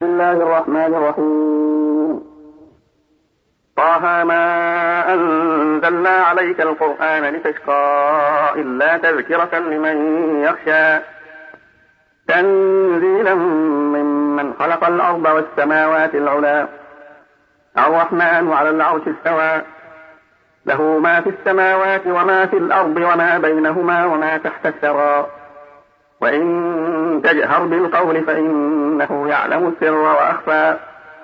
بسم الله الرحمن الرحيم. طه ما أنزلنا عليك القرآن لتشقى إلا تذكرة لمن يخشى تنزيلا ممن خلق الأرض والسماوات العلى الرحمن على العرش استوى له ما في السماوات وما في الأرض وما بينهما وما تحت الثرى وإن تجهر بالقول فإنه يعلم السر وأخفى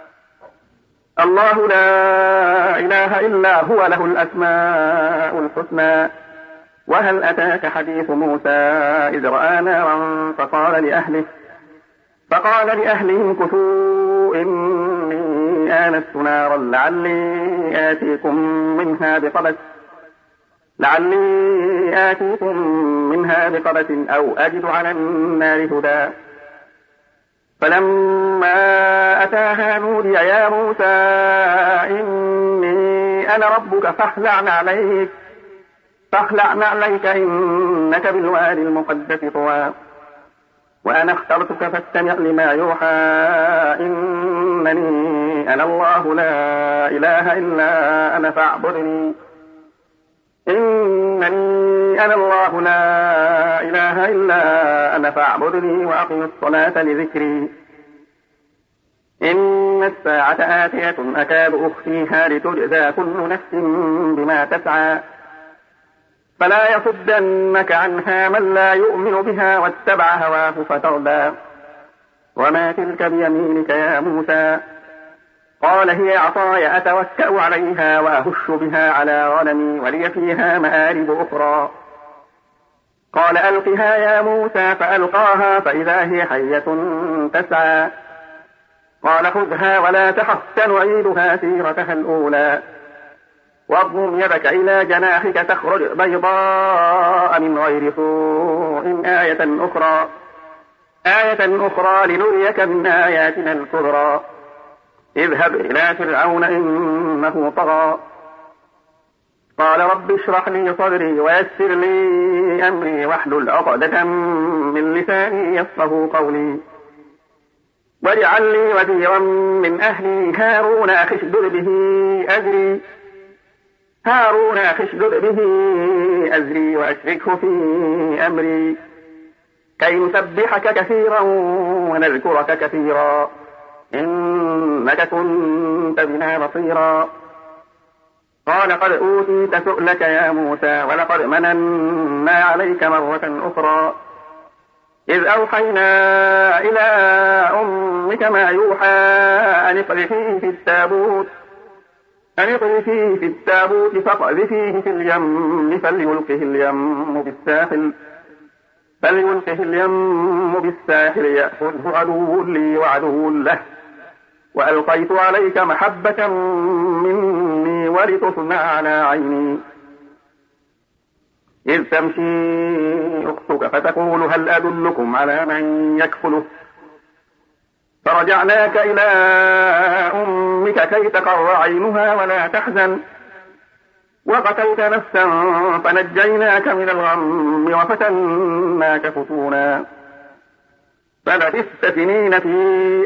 الله لا إله إلا هو له الأسماء الحسنى وهل أتاك حديث موسى إذ رأى نارا فقال لأهلهم كثوا إني آنست نارا لعلي آتيكم منها بقبس أو أجد على النار هدى فلما أتاها نودي يا موسى إني أنا ربك فاخلع نعليك إنك بالوادي المقدس طوى وأنا اخترتك فاستمع لما يوحى إنني أنا الله لا إله إلا أنا فاعبدني وأقم الصلاة لذكري إن الساعة آتية أكاد أخفيها لتجزى كل نفس بما تسعى فلا يصدنك عنها من لا يؤمن بها واتبع هواه فتردى وما تلك بيمينك يا موسى قال هي عصاي أتوكأ عليها وأهش بها على غنمي ولي فيها مآرب أخرى قال ألقها يا موسى فألقاها فإذا هي حية تسعى قال خذها ولا تخف سنعيدها سيرتها الأولى واضم يدك إلى جناحك تخرج بيضاء من غير سوء آية أخرى لنريك من آياتنا الكبرى اذهب إلى فرعون إنه طغى قال رب اشرح لي صدري ويسر لي أمري واحلل عقدة من لساني يفقهوا قولي واجعل لي وزيرا من أهلي هارون أخشدد به أزري وأشركه في أمري كي نسبحك كثيرا ونذكرك كثيرا إنك كنت بنا بصيرا قال قد أوتيت سؤلك يا موسى ولقد مننا عليك مرة أخرى إذ أوحينا إلى أمك ما يوحى أن اقذفيه في التابوت فاقذفيه في اليم فليلقه اليم بالساحل يأخذه عدو لي وعدو له وألقيت عليك محبة مني ولتصنع على عيني إذ تمشي أختك فتقول هل أدلكم على من يكفله فرجعناك إلى أمك كي تقر عينها ولا تحزن وقتلت نفسا فنجيناك من الغم وفتناك فتونا فلبثت سنين في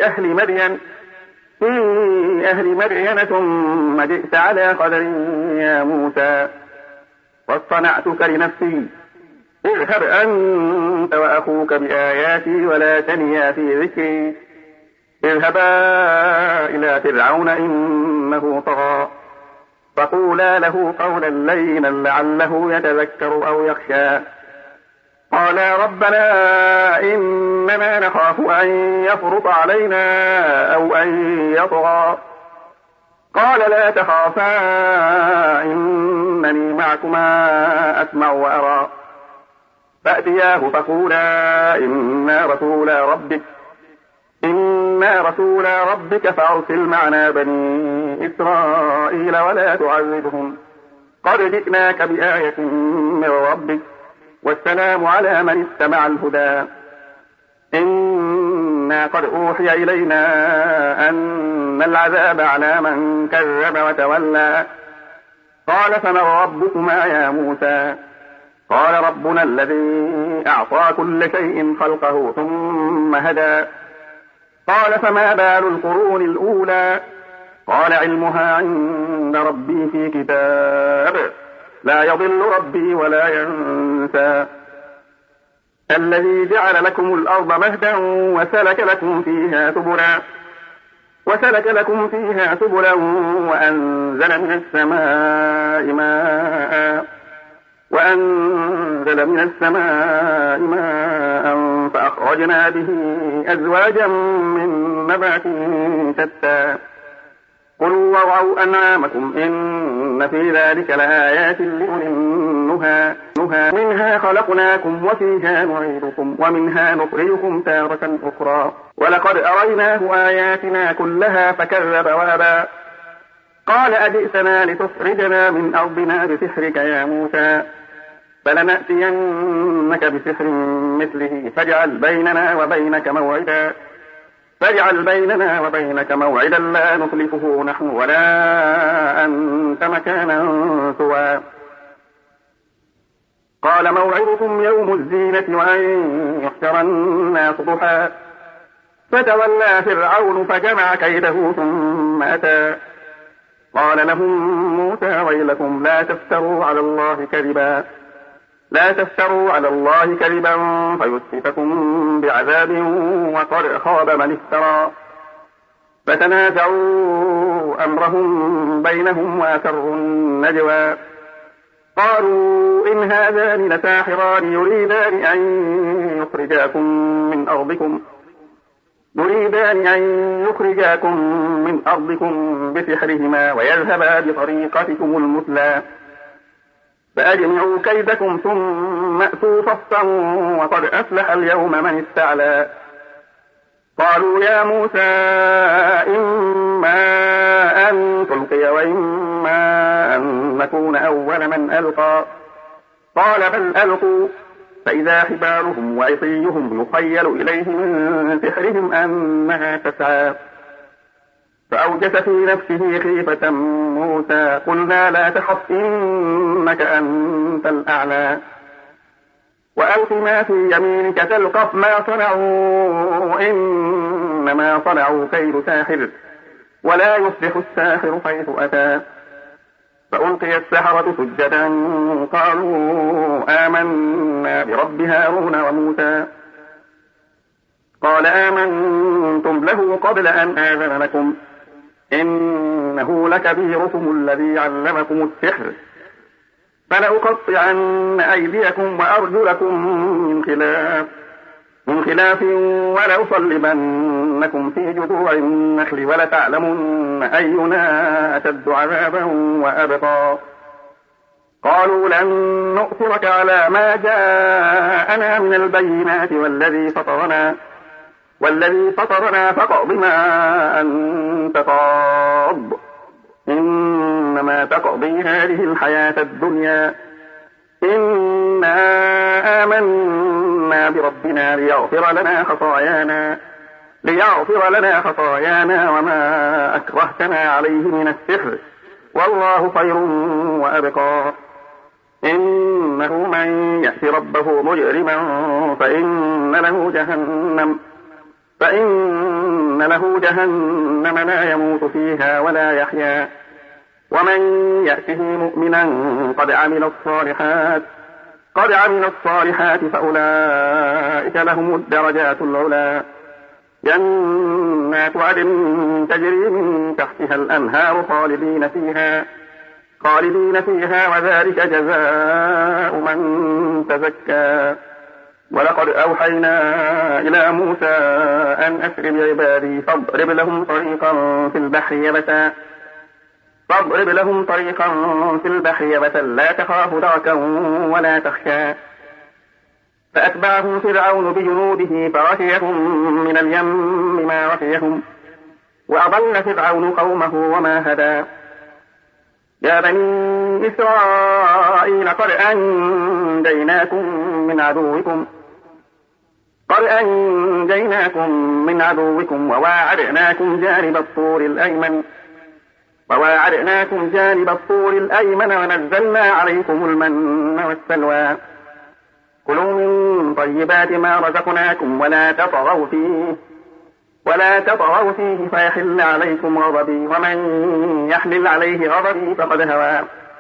أهل مدين ثم جئت على قدر يا موسى واصطنعتك لنفسي اذهب أنت وأخوك بآياتي ولا تنيا في ذكري اذهبا إلى فرعون إنه طغى فقولا له قولا لينا لعله يتذكر أو يخشى قالا ربنا إننا نخاف أن يفرط علينا أو أن يطغى قال لا تخافا إنني معكما أسمع وأرى فأتياه فقولا إنا رسولا ربك فأرسل معنا بني إسرائيل ولا تعذبهم قد جئناك بآية من ربك والسلام على من اتبع الهدى إنا قد أوحي إلينا أن العذاب على من كذب وتولى قال فمن ربكما يا موسى قال ربنا الذي أعطى كل شيء خلقه ثم هدى قال فما بال القرون الأولى قال علمها عند ربي في كتاب لا يضل ربي ولا ينسى الذي جعل لكم الأرض مهدا وسلك لكم فيها سبلا وأنزل من السماء ماء فأخرجنا به أزواجا من نبات شتى كلوا وارعوا أنعامكم إن في ذلك لآيات لأولي النهى منها خلقناكم وفيها نعيدكم ومنها نخرجكم تارة أخرى ولقد أريناه آياتنا كلها فكذب وأبى قال أجئتنا لتخرجنا من أرضنا بسحرك يا موسى فلنأتينك بسحر مثله فاجعل بيننا وبينك موعدا لا نخلفه نحن ولا أنت مكانا سوى قال موعدكم يوم الزينة وأن يحشر الناس ضحى فتولى فرعون فجمع كيده ثم أتى قال لهم موسى ويلكم لا تفتروا على الله كذبا فيسحتكم بعذاب وقد خاب من افترى فتنازعوا أمرهم بينهم وأسروا النجوى قالوا إن هذان لساحران يريدان أن يخرجاكم من أرضكم بسحرهما ويذهبا بطريقتكم المثلى فأجمعوا كيدكم ثم أتوا صفا وقد أفلح اليوم من استعلى قالوا يا موسى إما أن تلقي وإما أن نكون أول من ألقى قال بل ألقوا فإذا حبالهم وعصيهم يخيل إليه من سحرهم أنها تسعى فأوجس في نفسه خيفة موسى قلنا لا تخف إنك أنت الأعلى وألق ما في يمينك تلقف ما صنعوا إنما صنعوا كيد ساحر ولا يفلح الساحر حيث أتى فألقي السحرة سجدا قالوا آمنا برب هارون وموسى قال آمنتم له قبل أن آذن لكم إنه لكبيركم الذي علمكم السحر فلأقطعن أيديكم وأرجلكم من خلاف ولأصلبنكم في جذوع النخل ولتعلمن أينا أشد عذابا وأبقى قالوا لن نؤثرك على ما جاءنا من البينات والذي فطرنا فاقض ما أنت قاض إنما تقضي هذه الحياة الدنيا إنا آمنا بربنا ليغفر لنا خطايانا وما أكرهتنا عليه من السحر والله خير وأبقى إنه من يأت ربه مجرما فإن له جهنم لا يموت فيها ولا يحيا ومن يأته مؤمنا قد عمل الصالحات فأولئك لهم الدرجات العلى جنات عدن تجري من تحتها الأنهار خالدين فيها وذلك جزاء من تزكى ولقد أوحينا إلى موسى أن أسر بعبادي فاضرب لهم طريقا في البحر يبسا لا تخاف دركا ولا تخشى فأتبعهم فرعون بجنوده فغشيهم من اليم ما غشيهم وأضل فرعون قومه وما هدى يا بني إسرائيل قد أنجيناكم من عدوكم وواعدناكم جانب الطور الأيمن ونزلنا عليكم المن والسلوى كلوا من طيبات ما رزقناكم ولا تطغوا فيه ولا تطغوا فيه فيحل عليكم غضبي، ومن يحلل عليه غضبي فقد هوى،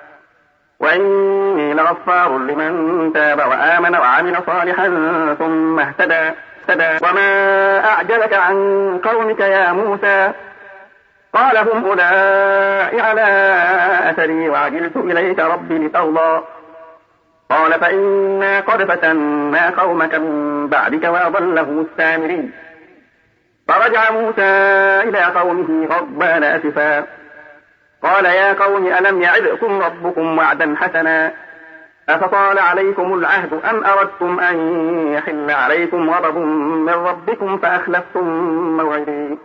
وإني لغفار لمن تاب وآمن وعمل صالحا ثم اهتدى. وما أعجلك عن قومك يا موسى؟ قال هم أولئك على أثري وعجلت إليك ربي لترضى. قال فإنا قد فتنا قومك من بعدك وأضلهم السامري. فرجع موسى إلى قومه غضبان أسفا قال يا قوم ألم يعدكم ربكم وعدا حسنا أفطال عليكم العهد أم أردتم أن يحل عليكم غضب من ربكم فأخلفتم موعدي.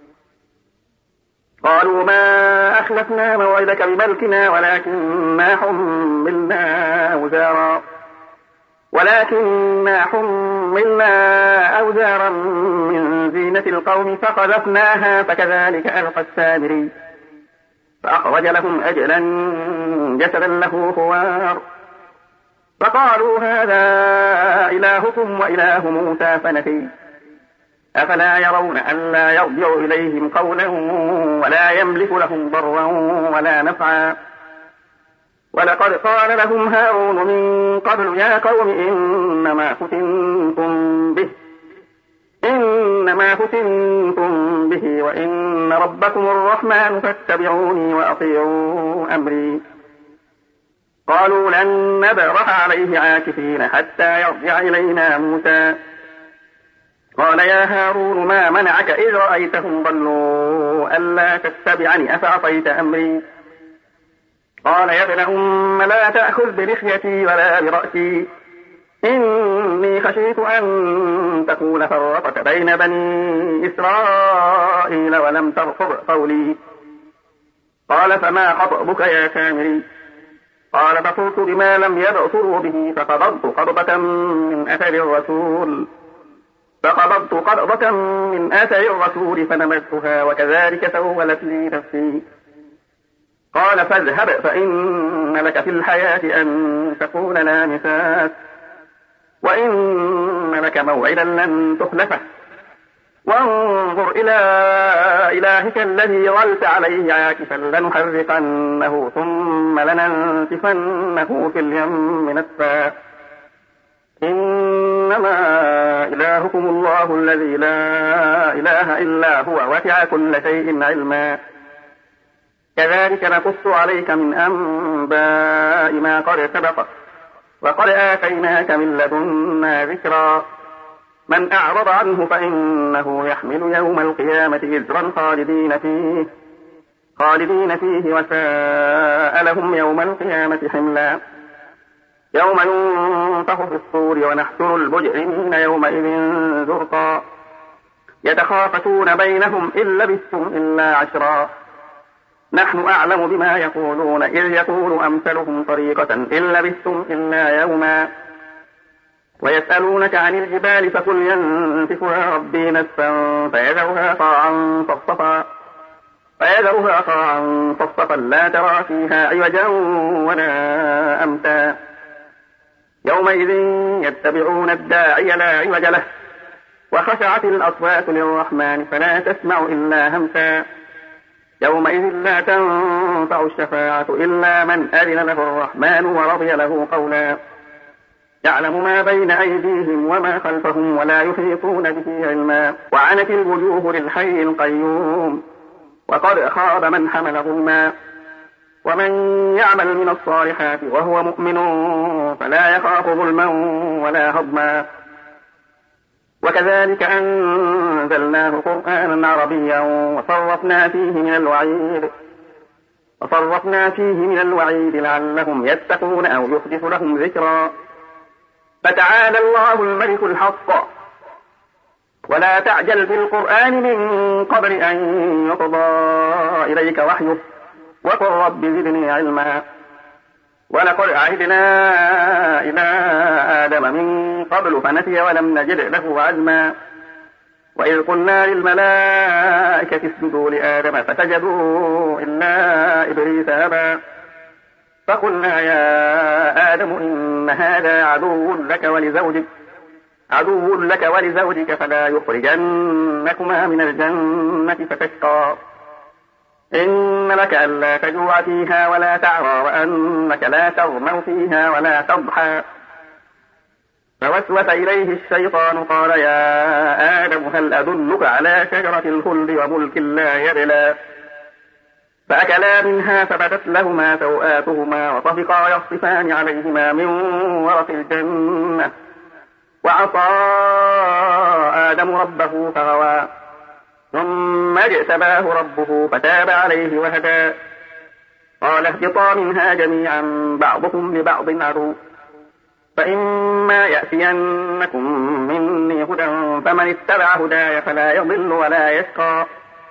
قالوا ما أخلفنا موعدك بملكنا ولكننا حملنا أوزارا من زينة القوم فقذفناها فكذلك ألقى السامري. فأخرج لهم أجلا جسدا له خوار فقالوا هذا إلهكم وإله موسى فنسي. أفلا يرون ألا يرجع إليهم قولا ولا يملك لهم ضرا ولا نفعا. ولقد قال لهم هارون من قبل يا قوم إنما فتنتم به وإن ربكم الرحمن فاتبعوني وأطيعوا أمري. قالوا لن نبرح عليه عاكفين حتى يرجع إلينا موسى. قال يا هارون ما منعك إذ رأيتهم ضلوا ألا تتبعني أفعصيت أمري. قال يا ابن أم لا تأخذ بلحيتي ولا برأسي إني خشيت أن تكون فرقت بين بني إسرائيل ولم ترقب قولي. قال فما خطبك يا سامري؟ قال بصرت بما لم يبصروا به فقبضت قبضة من أثر الرسول فنمتها وكذلك سولت لي نفسي. قال فاذهب فإن لك في الحياة أن تكون لا مساس وإن لك موعدا لن تخلفه وانظر إلى إلهك الذي ظلت عليه عاكفا لنحرقنه ثم لننسفنه في اليم نسفا. إنما إلهكم الله الذي لا إله إلا هو وسع كل شيء علما. كذلك نقص عليك من أنباء ما قد سبق وقد آتيناك من لدنا ذكرا. من أعرض عنه فإنه يحمل يوم القيامة وزرا خالدين فيه وساء لهم يوم القيامة حملا. يوم ينفخ في الصور ونحشر المجرمين يومئذ زرقا. يتخافتون بينهم إن لبثتم إلا عشرا. نحن أعلم بما يقولون إذ يقول أمثلهم طريقة إن لبثتم إلا يوما. ويسألونك عن الجبال فقل ينسفها ربي نسفا فيذرها قاعا صفصفا لا ترى فيها عوجا ولا أمتا. يومئذ يتبعون الداعي لا عوج له وخشعت الأصوات للرحمن فلا تسمع إلا همسا. يومئذ لا تنفع الشفاعة إلا من أذن له الرحمن ورضي له قولا. يعلم ما بين أيديهم وما خلفهم ولا يحيطون به علما. وعنت الوجوه للحي القيوم وقد خاب من حمل ظلما. ومن يعمل من الصالحات وهو مؤمن فلا يخاف ظلما ولا هضما. وكذلك أنزلناه قرآنا عربيا وصرفنا فيه من الوعيد لعلهم يتقون أو يحدث لهم ذكرا. فتعالى الله الملك الحق ولا تعجل بالقرآن من قبل أن يقضى إليك وحيه وقل رب زدني علما. ولقد عهدنا إلى آدم من قبل فنسي ولم نجد له عزما. وإذ قلنا للملائكة اسجدوا لآدم فسجدوا إلا إبليس أبى. فقلنا يا آدم إن هذا عدو لك ولزوجك عدو لك ولزوجك فلا يخرجنكما من الجنة فتشقى إن لك ألا تجوع فيها ولا تعرى وأنك لا تظمأ فيها ولا تضحى فوسوس إليه الشيطان قال يا آدم هل أدلك على شجرة الخلد وملك لا يبلى فأكلا منها فبدت لهما سوآتهما وطفقا يخصفان عليهما من ورق الجنة وعصى آدم ربه فغوى ثم اجتباه ربه فتاب عليه وهدى قال اهبطا منها جميعا بعضكم لبعض عدو فإما يأتينكم مني هدى فمن اتبع هداي فلا يضل ولا يشقى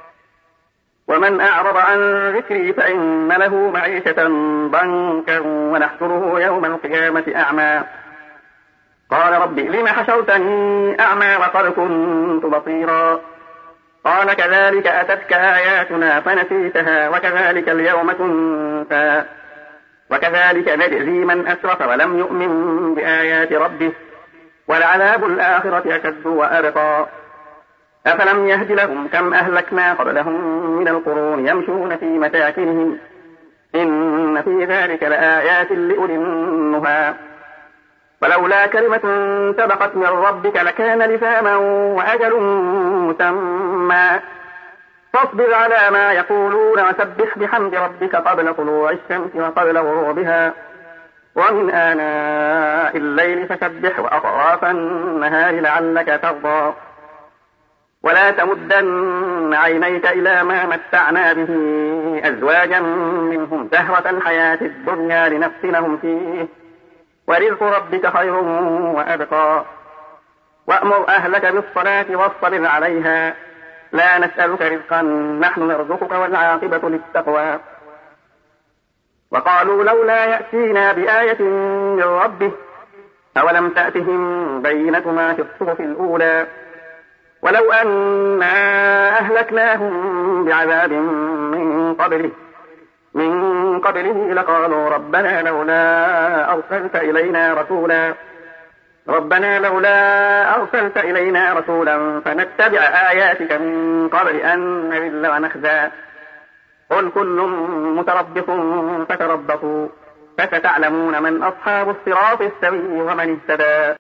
ومن أعرض عن ذكري فإن له معيشة ضنكا ونحشره يوم القيامة أعمى قال رب لم حشرتني أعمى وقد كنت بصيرا قال كذلك أتتك آياتنا فنسيتها وكذلك اليوم تنسى وكذلك نجزي من أسرف ولم يؤمن بآيات ربه ولعذاب الآخرة أشد وأبقى أفلم يهد لهم كم أهلكنا قبلهم من القرون يمشون في مساكنهم إن في ذلك لآيات لأولي النهى ولولا كلمة سبقت من ربك لكان لزاما وأجل مسمى فاصبر على ما يقولون وسبح بحمد ربك قبل طلوع الشمس وقبل غروبها ومن آناء الليل فسبح وأطراف النهار لعلك ترضى ولا تمدن عينيك إلى ما متعنا به أزواجا منهم زهرة الحياة الدنيا لنفتنهم فيه ورزق ربك خير وأبقى وأمر أهلك بالصلاة واصطبر عليها لا نسألك رزقا نحن نرزقك والعاقبة للتقوى وقالوا لولا يأتينا بآية من ربه أولم تأتهم بينة ما في الصحف الأولى ولو أنا أهلكناهم بعذاب من قبله لقالوا ربنا لولا أرسلت إلينا رسولا فنتبع آياتك من قبل أن نذل ونخزى قل كل متربص فتربصوا فستعلمون من أصحاب الصراط السوي ومن اهتدى